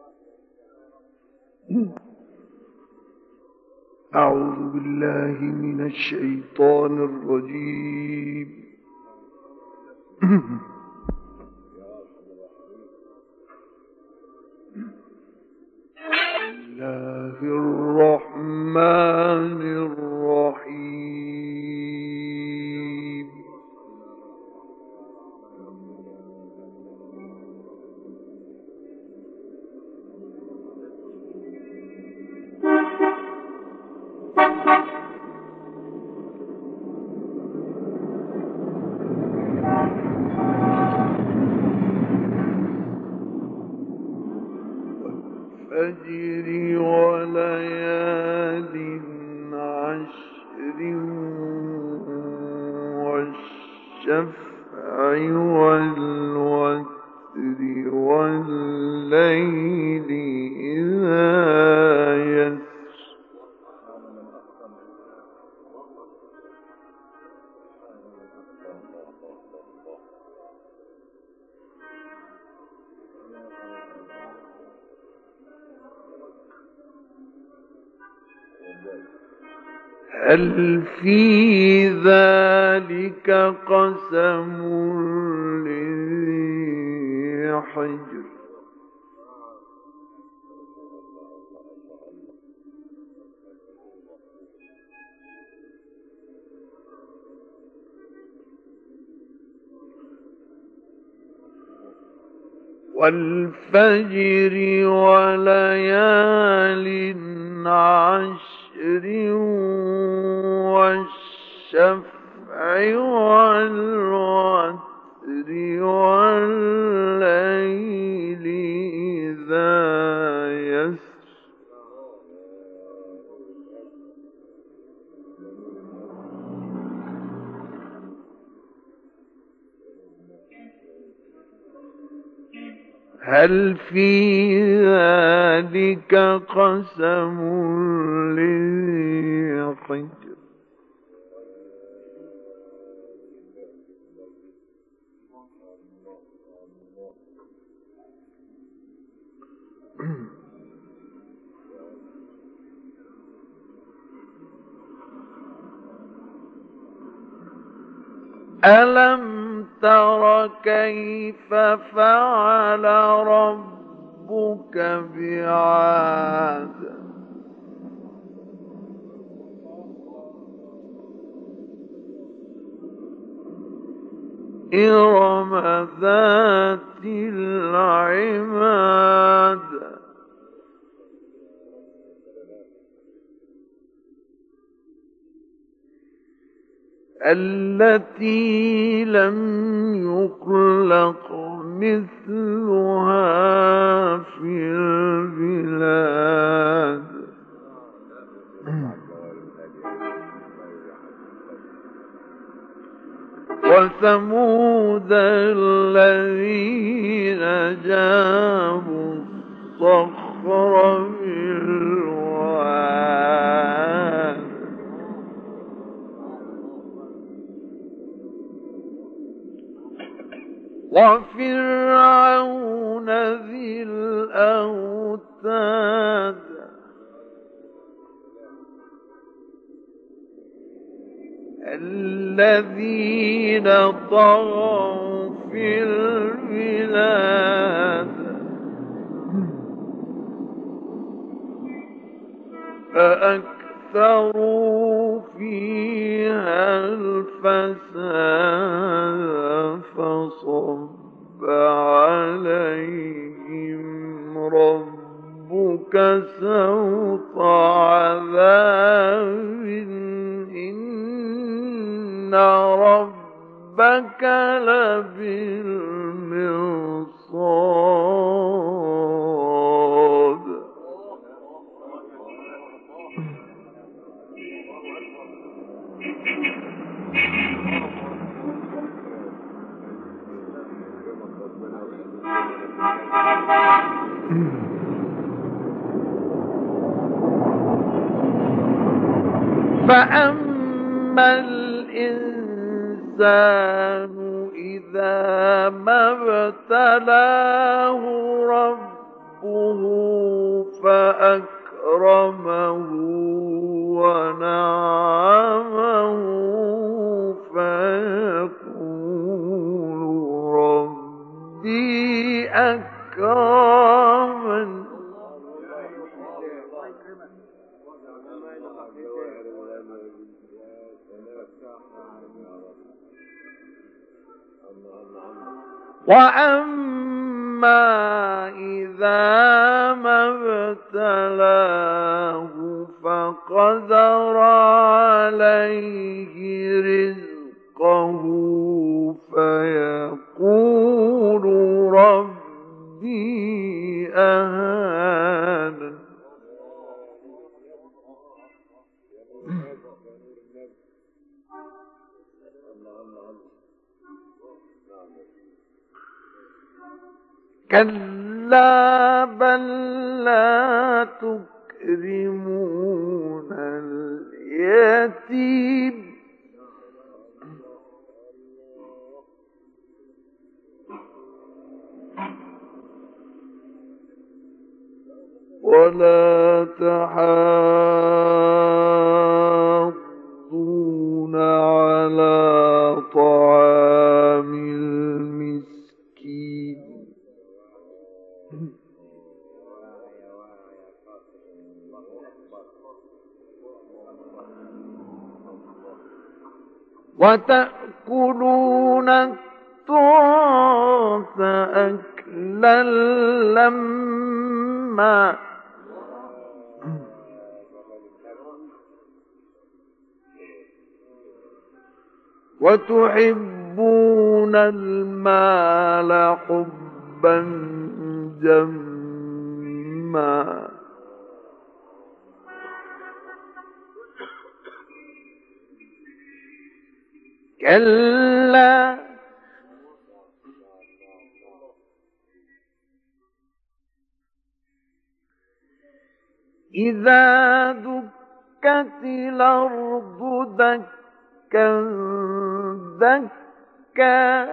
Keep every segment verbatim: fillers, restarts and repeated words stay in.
أعوذ بالله من الشيطان الرجيم. بسم الله الرحمن الرحيم. والفجر وليال عشر والشفع والوتر والليل إذا يسر. هل في ذلك قسم لذي حجر. والفجر وليال عشر والشفع والوتر والليل إذا يسر. هل في ذلك قسم لذي حجر. ألم تر كيف فعل ربك بعاد. إرم ذات العماد. التي لم يخلق مثلها في البلاد. وثمود الذين جابوا الصخر بالواد. وفرعون ذي الأوتاد. الذين طغوا في البلاد فأكثروا فيها الفساد فصب عليهم ربك سوط عذاب إن ربك لبالمرصاد. فأما الإنسان إذا ما ابتلاه ربه فأكرمه ونعمه فيقول ربي أكرمن. وأما إذا ما ابتلاه فقدر عليه رزقه فيقول ربي أهانن. كلا بل لا تكرمون اليتيم ولا تحاضون على طعام المسكين وتأكلون التراث أكلا لما وتحبون المال حبا جما كلا إذا دكت الأرض دكا دكا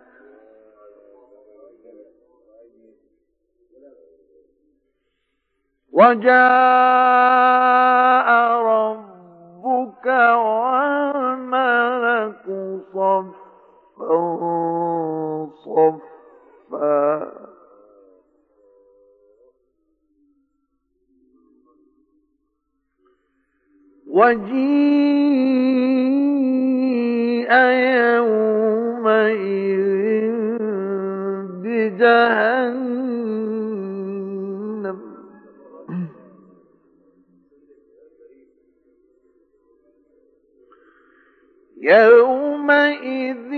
وجاء ربك والملك صفا صفا وجيء يومئذ بجهنم يومئذ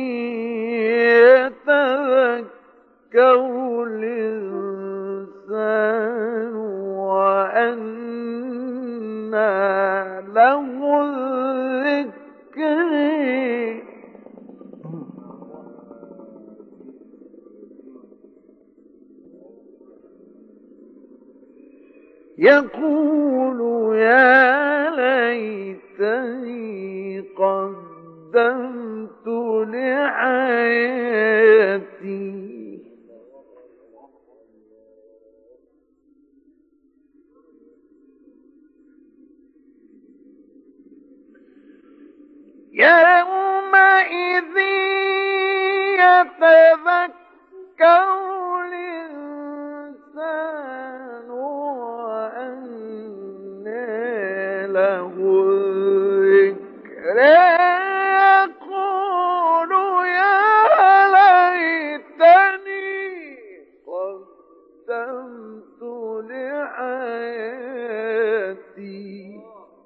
يتذكر الإنسان وأنى له الذكر يقول يا ليتني قدمت لحياتي يومئذ يتذكر الإنسان وأنى له الذكر يقول يا ليتني قدمت لحياتي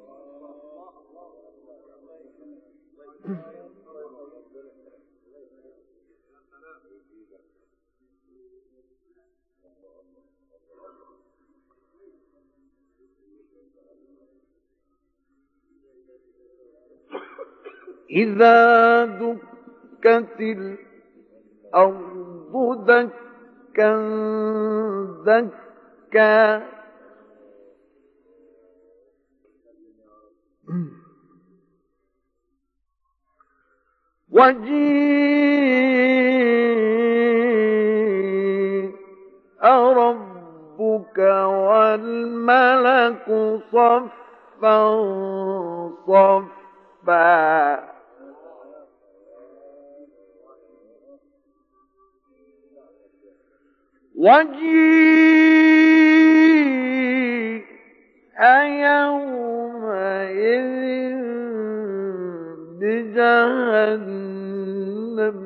إذا دكت الأرض دكا دكا وجيء ربك والملك صفا صفا وجيء يومئذ بجهنم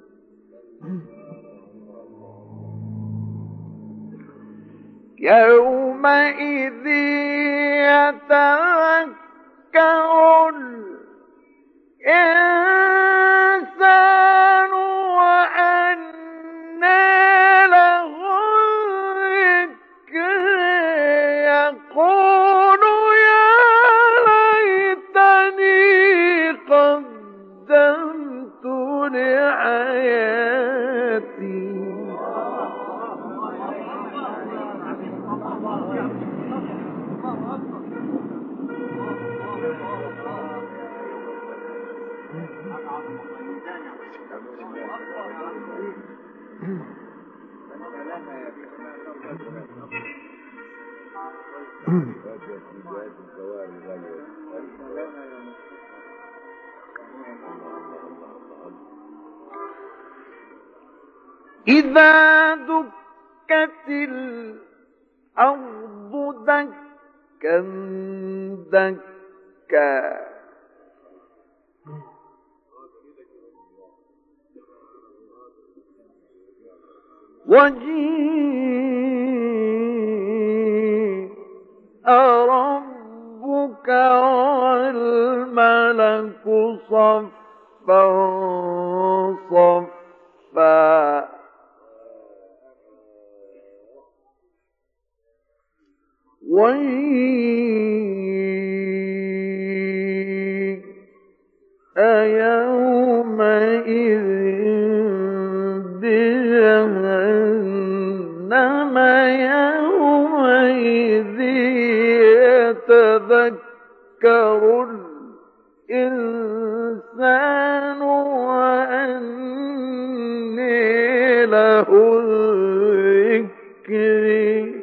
يومئذ يتذكر الإنسان وأنى له الذكر يقول يا ليتني قدمت لحياتي إذا دكت الأرض دكا دكا وجيء ربك والملك صفا صفا وجيء يومئذ بجهنم يومئذ يتذكر الإنسان وأنى له الذكر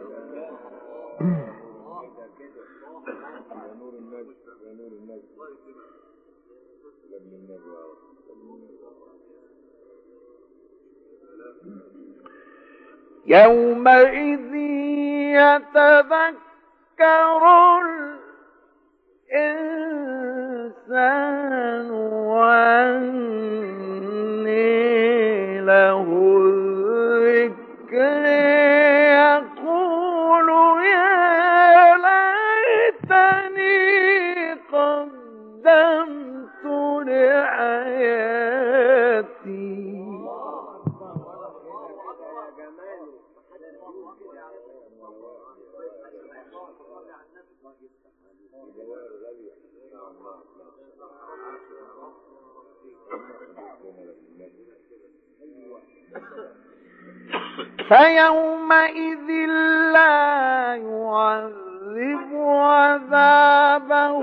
يومئذ يتذكر الإنسان وأنى له الذكر يقول يا ليتني قدمت لحياتي فيومئذ لا يعذب عذابه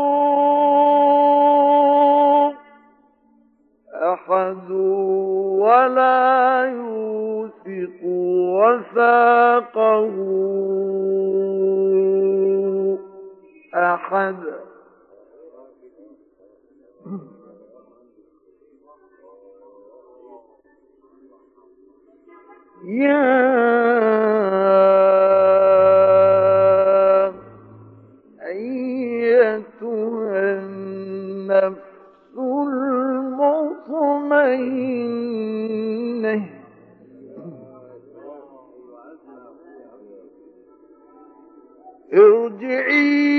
أحد ولا يوثق وثاقه أحد يا أيتها النفس المطمئنة ارجعي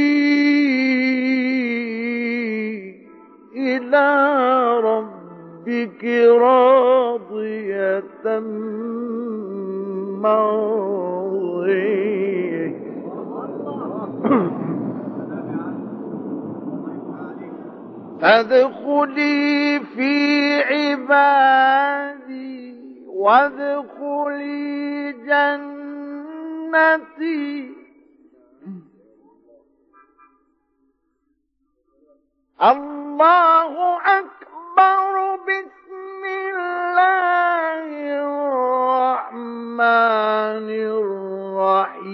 إلى ربك راضية مرضية فادخلي في عبادي وادخلي جنتي الله أكبر بسم الله الرحمن الرحيم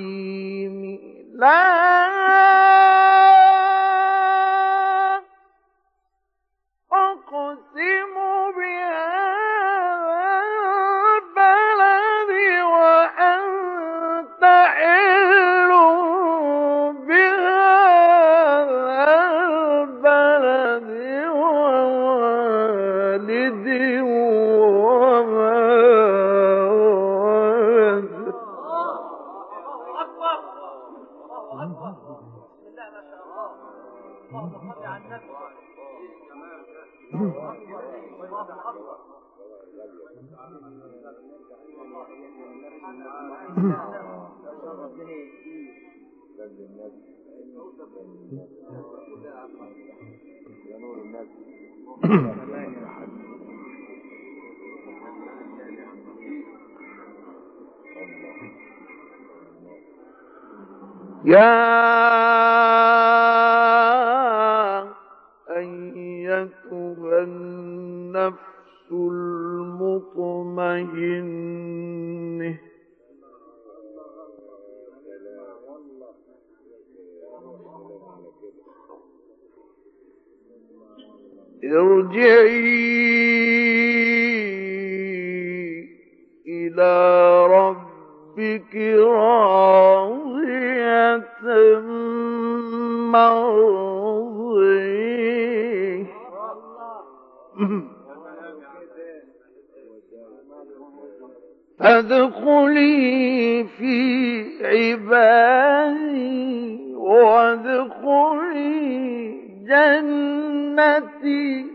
يا أيتها النفس المطمئنة ارجعي إلى ربك راضية مرضية فادخلي في عبادي وادخلي جنتي.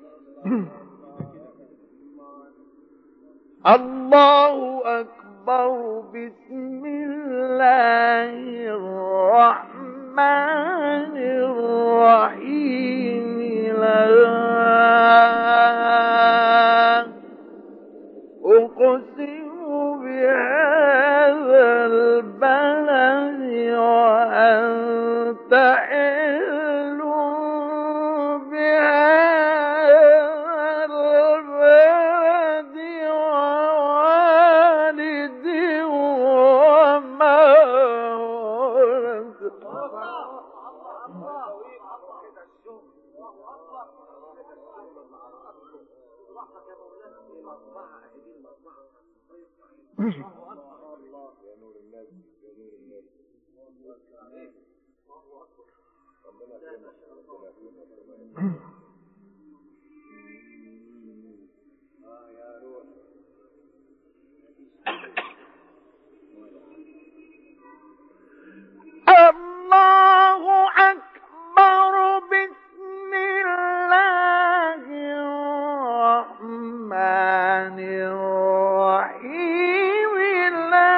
الله أكبر. بسم الله الرحمن الرحيم. لا أقسم بهذا البلد وأنت حل بهذا البلد ووالد وما ولد. الله أكبر. بسم الله الرحمن الرحيم. لا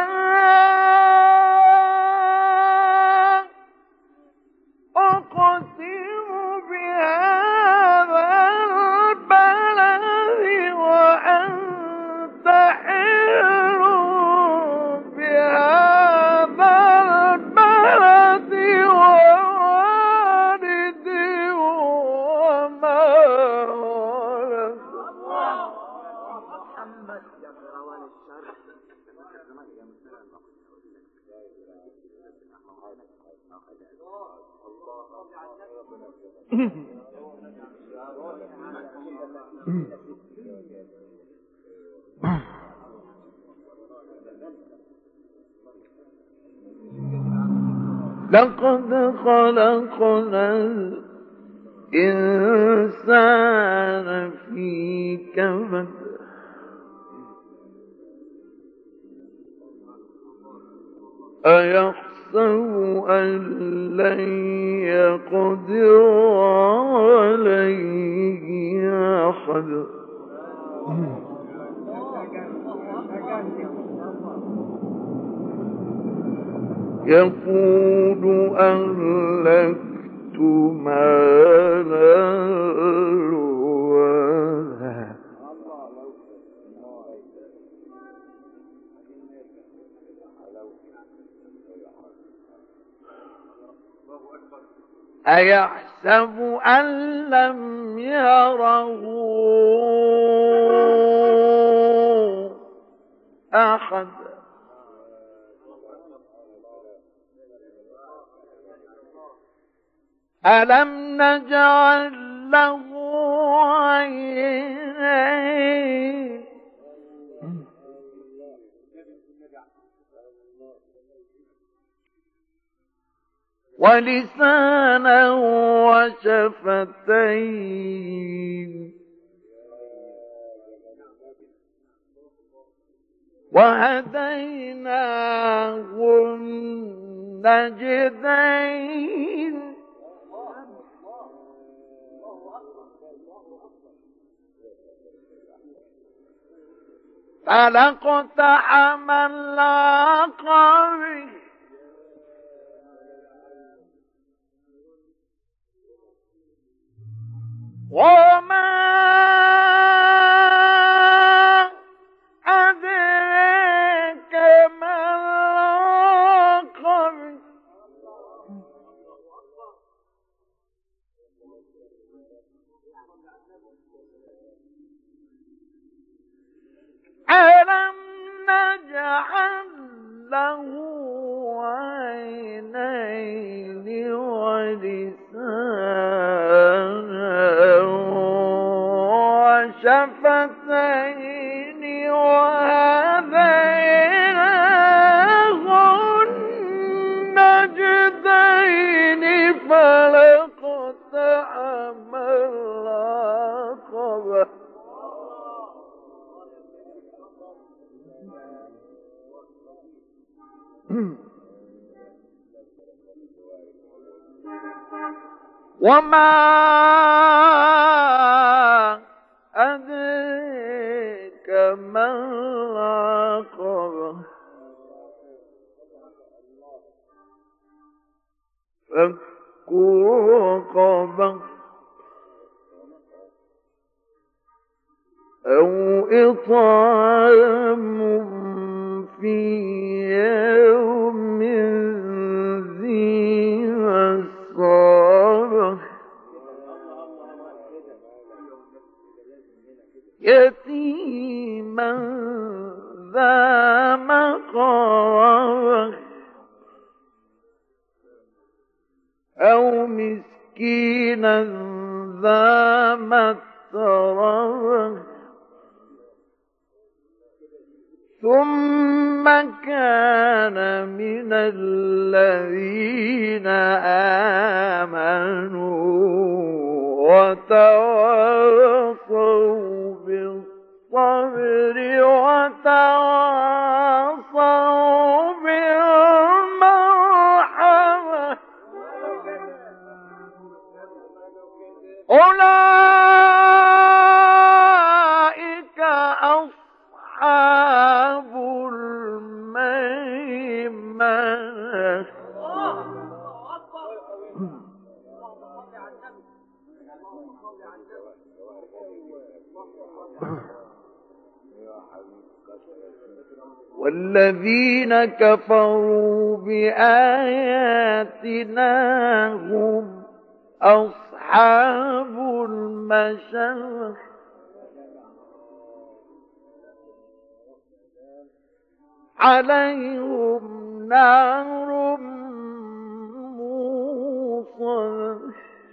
أقسم بهذا البلد وأنت حل بهذا البلد ووالد وما ولد. لقد خلقنا الإنسان في كبد. أيحسب أن لن يقدر عليه أحد. يقول أهلكت مالا لبدا. أيحسب أن لم يره أحد. ألم نجعل له عينين ولسانا وشفتين وهديناه النجدين فلاقتحم العقبة وما أدريك ما العقبة ألم نجعل له عينين ولسانا وشفتين وهديناه النجدين فلاقتحم العقبة وما أدريك ما العقبة فك رقبة أو إطعام في يوم ذي مسغبة يتيما ذا مقربة أو مسكينا ذا متربة ثم كان من الذين آمنوا وتواصوا بالصبر وتواصوا بالمرحمة أولئك أصحاب الميمنة والذين كفروا بآياتنا هم أصحاب المشأمة عليهم نار موصدة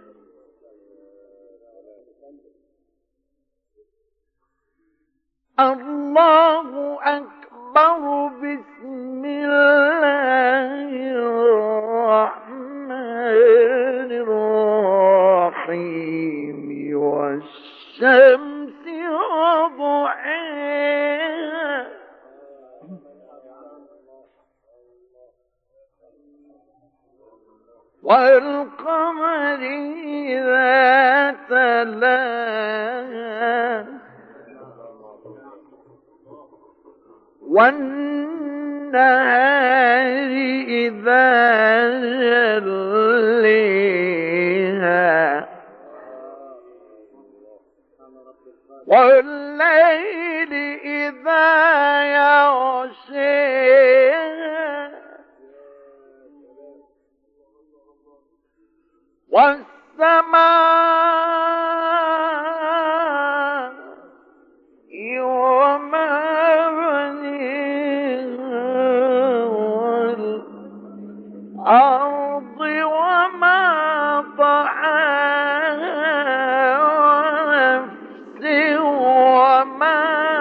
الله أكبر بسم الله الرحمن الرحيم والشمس وضحيها والقمر إذا تلاها والنهار إذا جليها والليل إذا يغشيها والسماء وما بنيها والأرض وما طحاها ونفس وما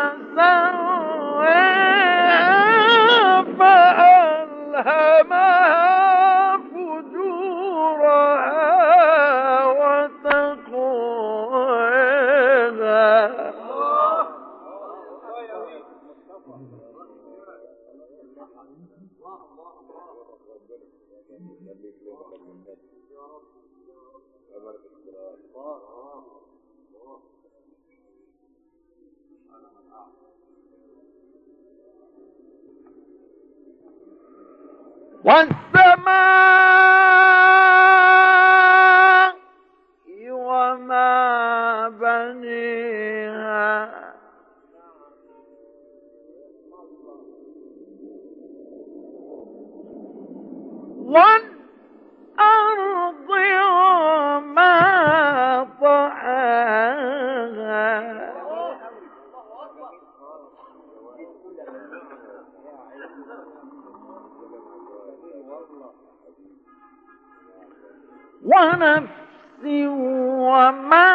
سواها فألهمها فجورها وتقواها والسماء وما بنيها والأرض وما طحاها ونفس وما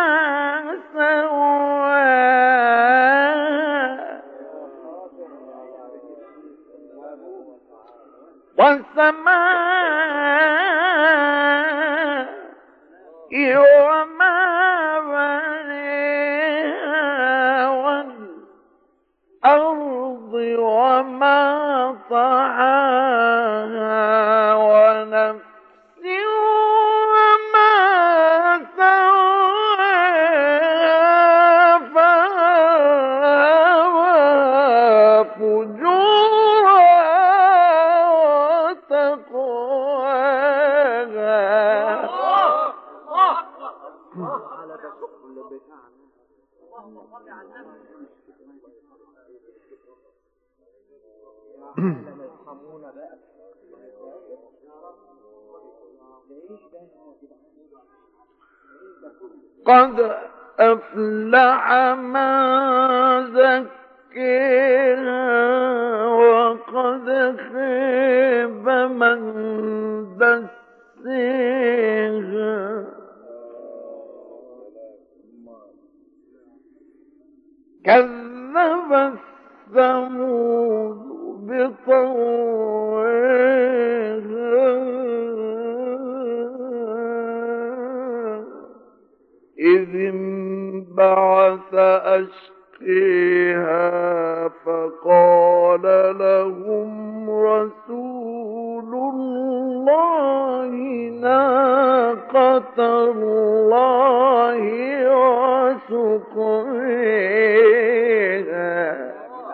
سواها والسماء وما بنيها والأرض وما طحاها ونفس قد أفلح من زكاها وقد خاب من دساها كذب ثمود بطغواها إذ انبعث أشقيها فقال لهم رسول الله ناقة الله وسقيها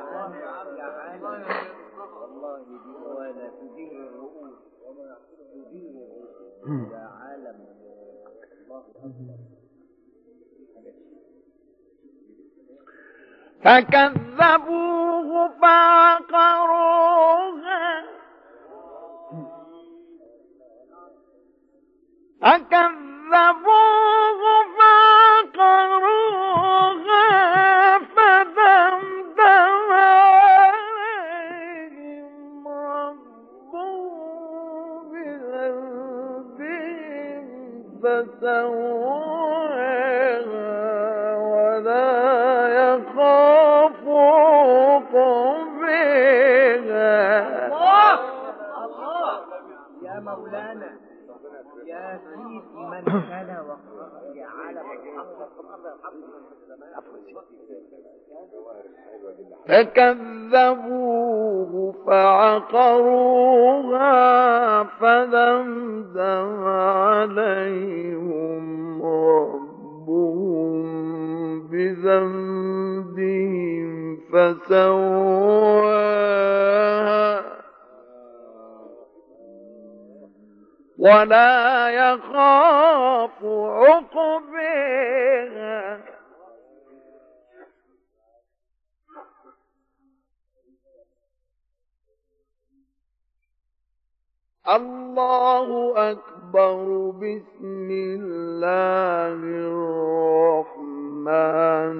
فكذبوه فعقروها فكذبوه فعقروها فدمدم عليهم ربهم بذنبهم فسواها ولا يخاف عقباها. الله الله يا مولانا يا سيد من كان وقت يا عالم فكذبوه فعقروها فدمدم عليهم ربهم بذنبهم فسواها ولا يخاف عقباها. الله أكبر. بسم الله الرحمن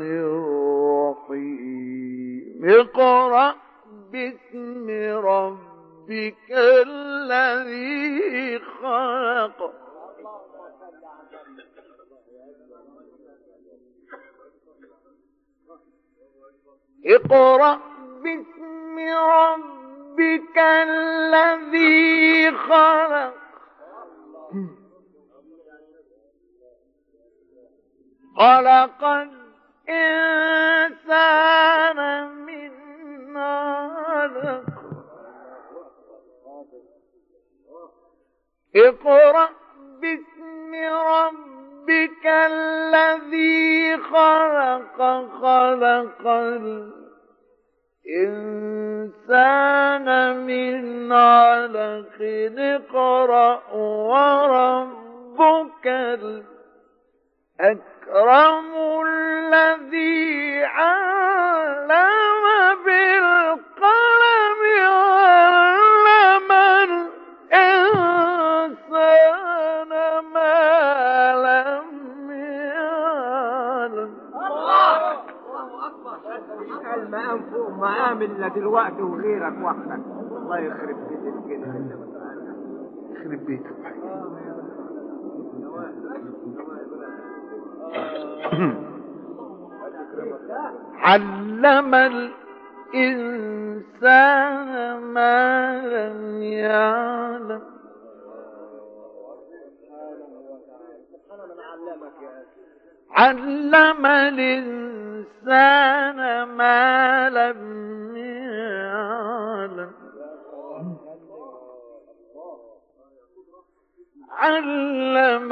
الرحيم. اقرأ باسم ربك الذي خلق. اقرأ باسم ربك الذي خلق. خلق الإنسان من علق. اقرأ باسم ربك الذي خلق. خلق الإنسان من علق اقرأ وربك الأكرم الذي علم بالقلم علم الإنسان ما لم يعلم. المقام فوق مقام اللي دلوقتي وغيرك وحدك. الله يخرب بيتك كده. يخرب بيتك. علم الإنسان ما لم يعلم. علم الإنسان ما لم يعلم. علم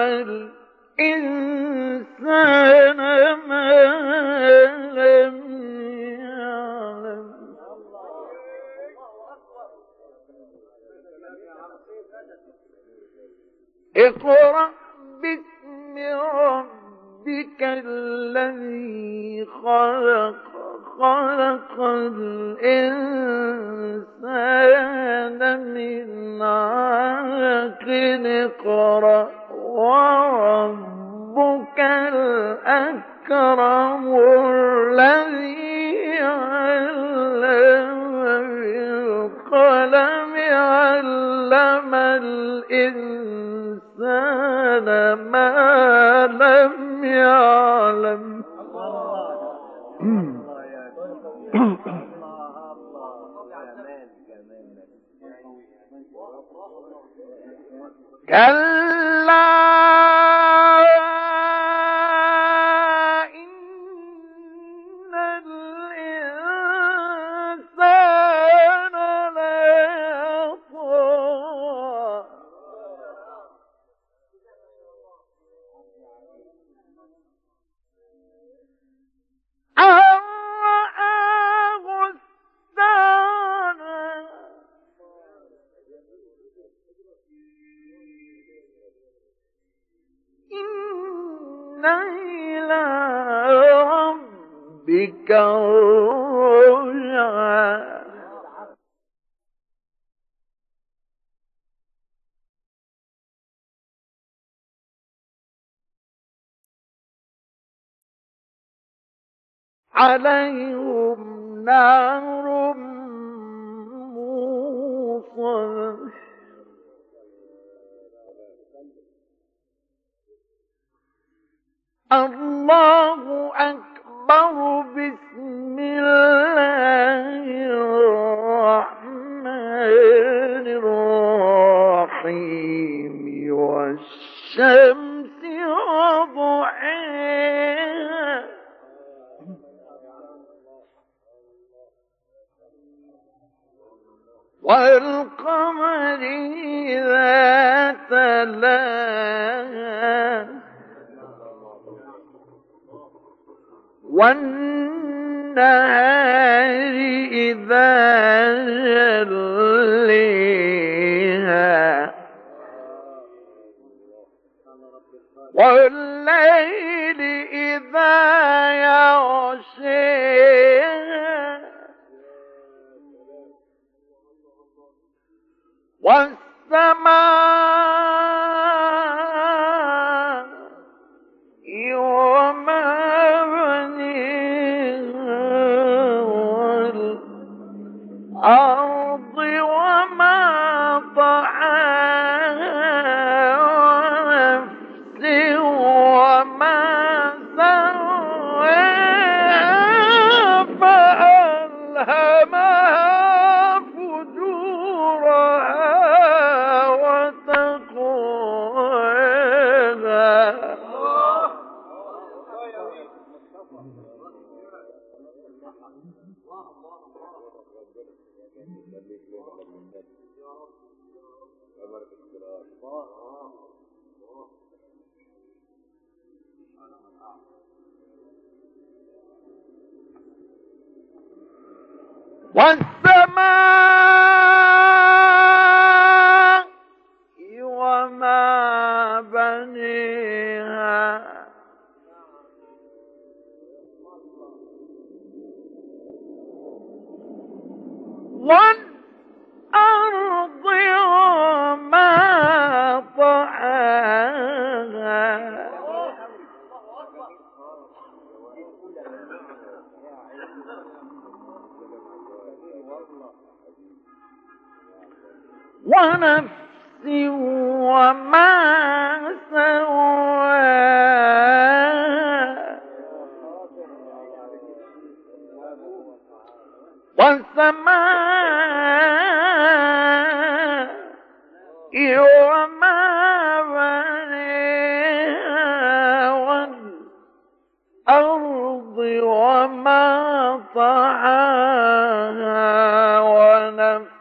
الإنسان ما لم يعلم. اقرأ باسم ربك الذي خلق خلق الإنسان من علق اقرأ وربك الأكرم الذي علم بالقلم علم الإنسان ما لم يعلم. كلا إن الإنسان ليطغى أن رآه استغنى. إن إلى ربك الرجعى. عليهم نار موصدة. الله أكبر. بسم الله الرحمن الرحيم. والشمس وضحاها والقمر إذا تلاها والنهار إذا جليها والليل إذا يغشيها والسماء وما بنيها والأرض وما طحاها ونفس وما سواها فألهمها فجورها وتقواها. والسماء وما بنيها والأرض وما طحاها ونفس وما سواها والسماء وما بنيها والأرض وما طحاها ونفس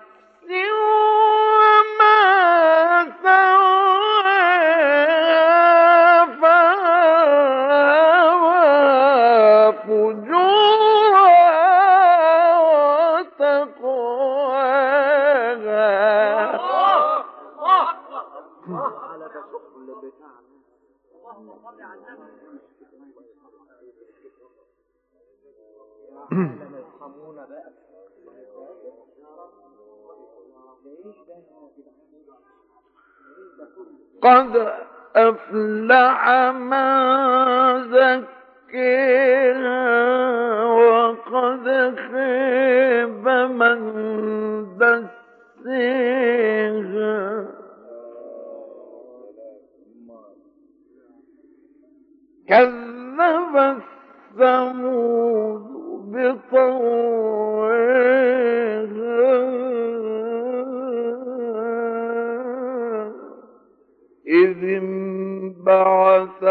قد أفلح من زكاها وقد خاب من دساها كذب الثمود بطغواها إذ انبعث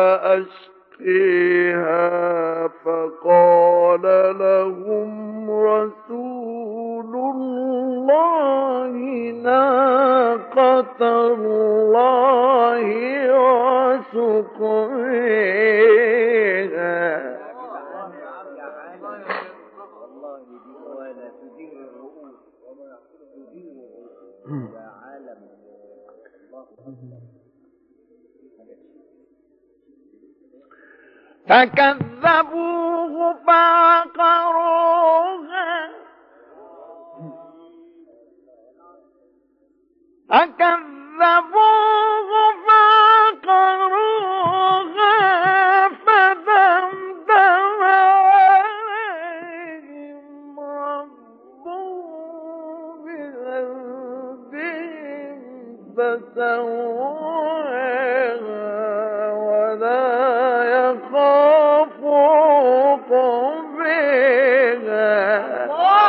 أشقيها فقال لهم رسول الله ناقة الله وسقيها فكذبوه فعقروها فكذبوه فعقروها فدمدم عليهم ربهم بذنبهم فسواها ولا يخاف عقباها.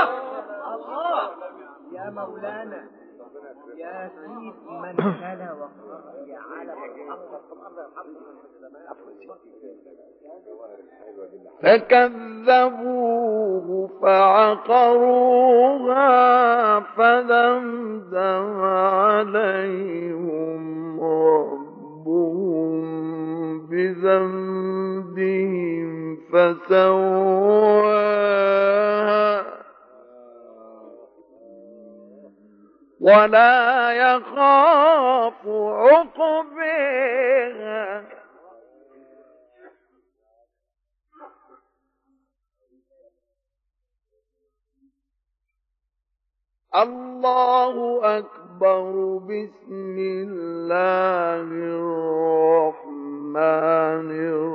يا مولانا يا سيد من كان وقال يا عالم فكذبوه فعقروها فدمدم عليهم ربهم بذنبهم فسواها ولا يخاف عقباها. الله أكبر. بسم الله الرحمن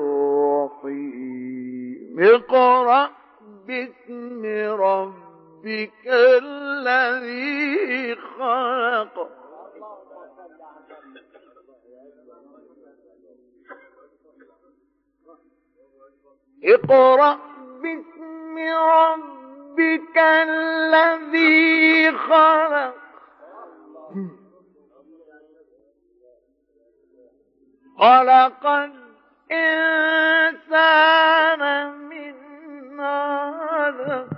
الرحيم. اقرأ باسم ربك الذي خلق. اقرأ باسم ربك الذي خلق. خلق الإنسان من علق.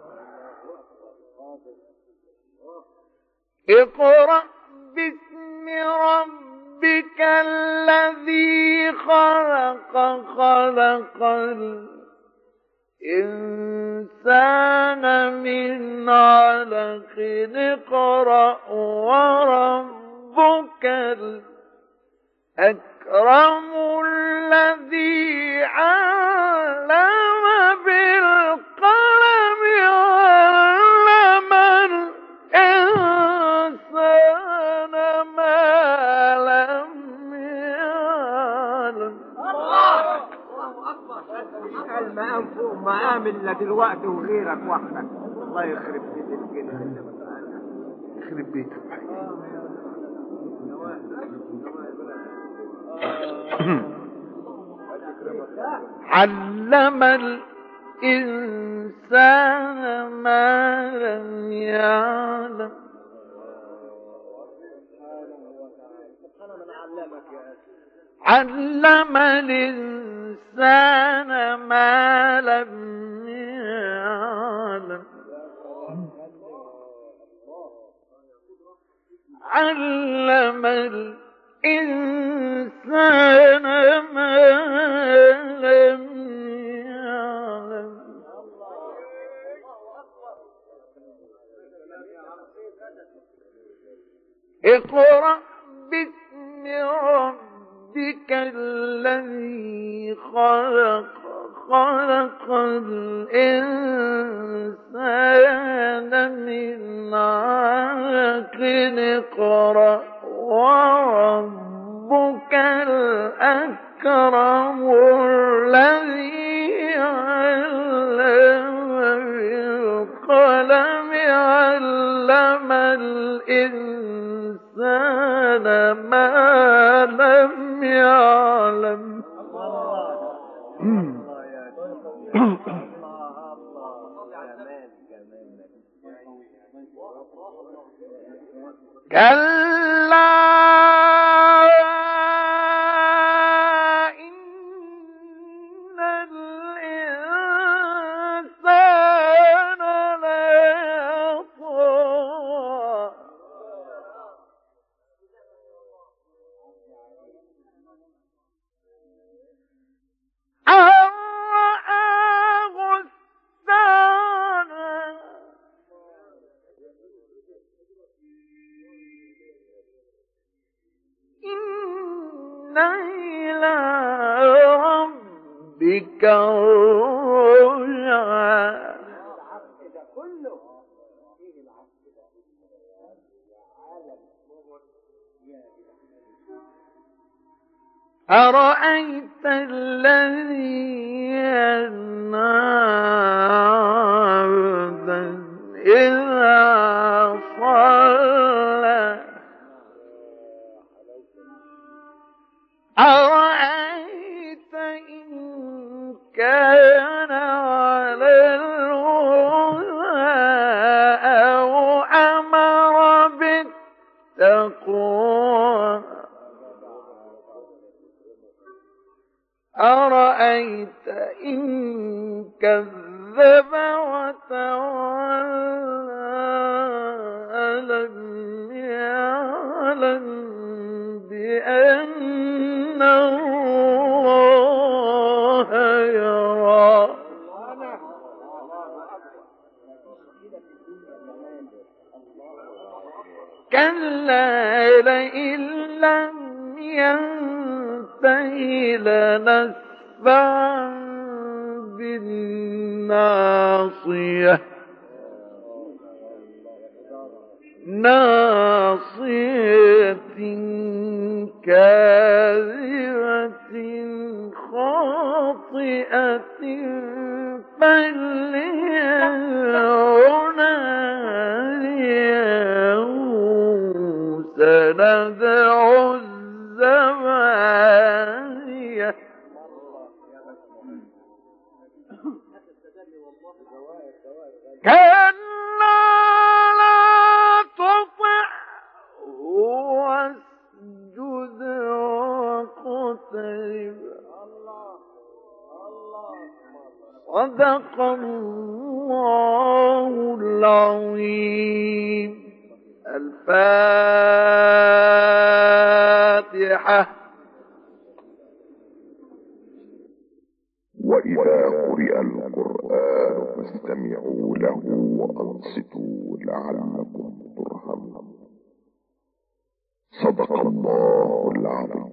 اقرأ باسم ربك الذي خلق. خلق الإنسان من علق اقرأ وربك الأكرم الذي علم بالقلم علم الإنسان ما لم يعلم. المقام فوق مقام الا دلوقتي وغيرك وحدك. الله يخرب بيت الكلمة. يخرب بيتك. علم الإنسان ما لم يعلم. علم الإنسان ما لم يعلم. علم الإنسان ما لم يعلم. اقرأ باسم ربك الذي خلق خلق الإنسان من علق اقرأ وربك الأكرم الذي علم بالقلم علم الإنسان ما لم يعلم. كلا إن الإنسان ليطغى أن رآه استغنى. إن إلى ربك الرجعى. أرأيت الذي ينهى عبدا إذا صلى. أرأيت إن كان على الهدى أو أمر بالتقوى. أرأيت إن كذب وتولى ألم يعلم بأن الله يرى. كلا لئن لم ينته لنسفعا بالناصية ناصية كاذبة خاطئة فليدع ناديه سندع الزبانية. كلا لا تطعه واسجد واقترب. صدق الله العظيم. الفاتحة. وإذا قرئ القرآن فاستمعوا له وأنصتوا لعلكم ترحمون. صدق الله العظيم.